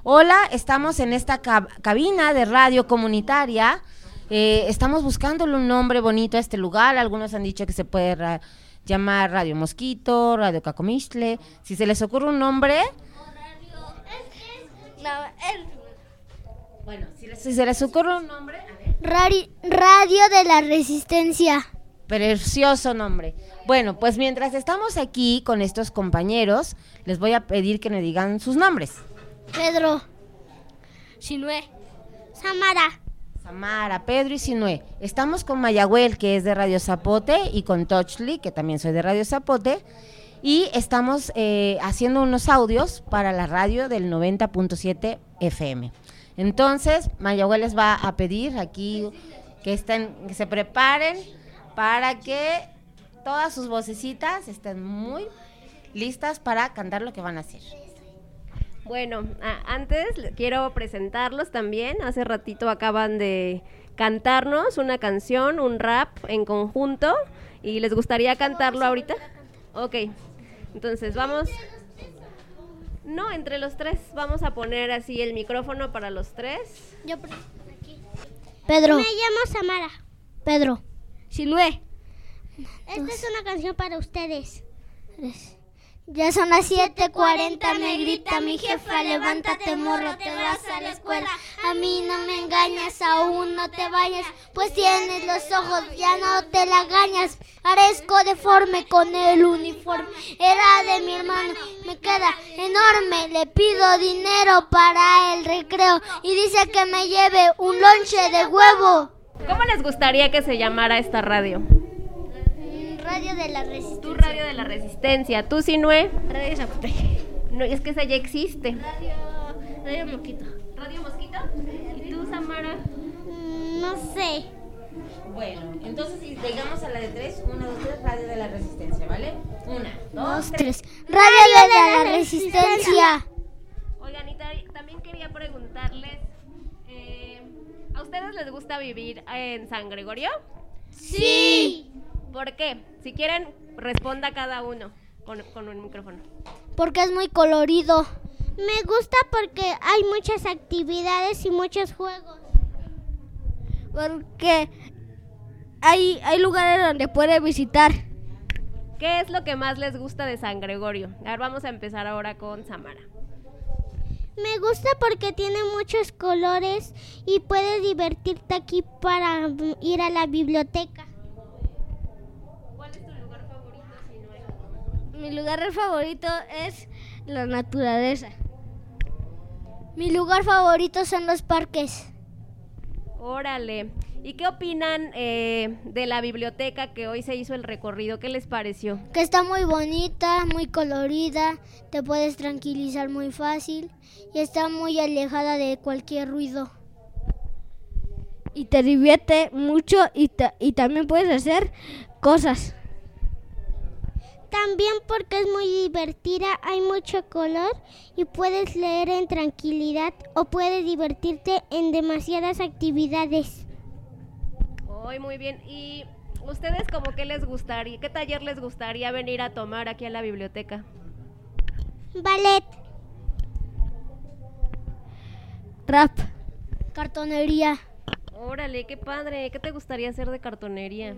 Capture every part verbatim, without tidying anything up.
Hola, estamos en esta cab- cabina de radio comunitaria. Eh, estamos buscándole un nombre bonito a este lugar. Algunos han dicho que se puede ra- llamar Radio Mosquito, Radio Cacomistle. Si se les ocurre un nombre... Bueno, si, les, si se les ocurre un nombre... A ver. Rari- Radio de la Resistencia. Precioso nombre. Bueno, pues mientras estamos aquí con estos compañeros, les voy a pedir que me digan sus nombres. Pedro. Sinue. Samara. Samara, Pedro y Sinue. Estamos con Mayagüel, que es de Radio Zapote, y con Tochli, que también soy de Radio Zapote, y estamos eh, haciendo unos audios para la radio del noventa punto siete F M. Entonces, Mayagüel les va a pedir aquí que, estén, que se preparen para que todas sus vocecitas estén muy listas para cantar lo que van a hacer. Bueno, a- antes quiero presentarlos también. Hace ratito acaban de cantarnos una canción, un rap en conjunto. ¿Y les gustaría cantarlo ahorita? Ok, entonces vamos... No, entre los tres vamos a poner así el micrófono para los tres. Yo aquí. Pedro. Me llamo Samara. Pedro. Sinue. Esta es una canción para ustedes. Ya son las siete cuarenta, me grita mi jefa, levántate morro, te vas a la escuela. A mí no me engañas, aún no te vayas, pues tienes los ojos, ya no te la gañas. Parezco deforme con el uniforme, era de mi hermano, me queda enorme. Le pido dinero para el recreo y dice que me lleve un lonche de huevo. ¿Cómo les gustaría que se llamara esta radio? Radio de la Resistencia. Tu Radio de la Resistencia. ¿Tú, Sinue? Radio Zapote. No, es que esa ya existe. Radio, Radio Mosquito. ¿Radio Mosquito? ¿Y tú, Samara? Mm, no sé. Bueno, entonces si llegamos a la de tres, una, dos, tres, Radio de la Resistencia, ¿vale? Una, dos, Dos, tres. tres. Radio de la Resistencia. Oigan, y ta- también quería preguntarles, eh, ¿a ustedes les gusta vivir en San Gregorio? Sí. ¿Por qué? Si quieren, responda cada uno con, con un micrófono. Porque es muy colorido. Me gusta porque hay muchas actividades y muchos juegos. Porque hay, hay lugares donde puede visitar. ¿Qué es lo que más les gusta de San Gregorio? A ver, vamos a empezar ahora con Samara. Me gusta porque tiene muchos colores y puedes divertirte aquí para mm, ir a la biblioteca. ¿Cuál es tu lugar favorito, Sinue? Mi lugar favorito es la naturaleza. Mi lugar favorito son los parques. Órale. ¿Y qué opinan eh, de la biblioteca que hoy se hizo el recorrido? ¿Qué les pareció? Que está muy bonita, muy colorida, te puedes tranquilizar muy fácil y está muy alejada de cualquier ruido. Y te divierte mucho y, ta- y también puedes hacer cosas. También porque es muy divertida, hay mucho color y puedes leer en tranquilidad o puedes divertirte en demasiadas actividades. Hoy muy bien. ¿Y ustedes como qué les gustaría, qué taller les gustaría venir a tomar aquí a la biblioteca? Ballet. Rap. Cartonería. Órale, qué padre. ¿Qué te gustaría hacer de cartonería?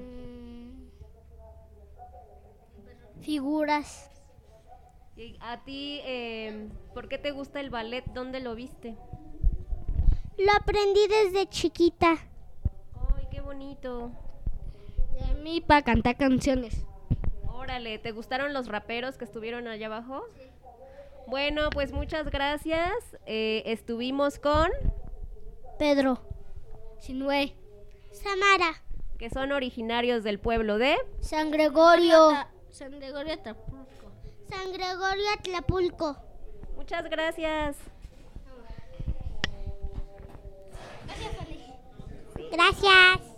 Figuras. Y a ti, eh, ¿por qué te gusta el ballet? ¿Dónde lo viste? Lo aprendí desde chiquita. Ay, qué bonito. De mí para cantar canciones. Órale, ¿te gustaron los raperos que estuvieron allá abajo? Sí. Bueno, pues muchas gracias. Eh, estuvimos con... Pedro. Sinue. Samara. que son originarios del pueblo de... San Gregorio. San Gregorio Atlapulco. San Gregorio Atlapulco. Muchas gracias. Gracias.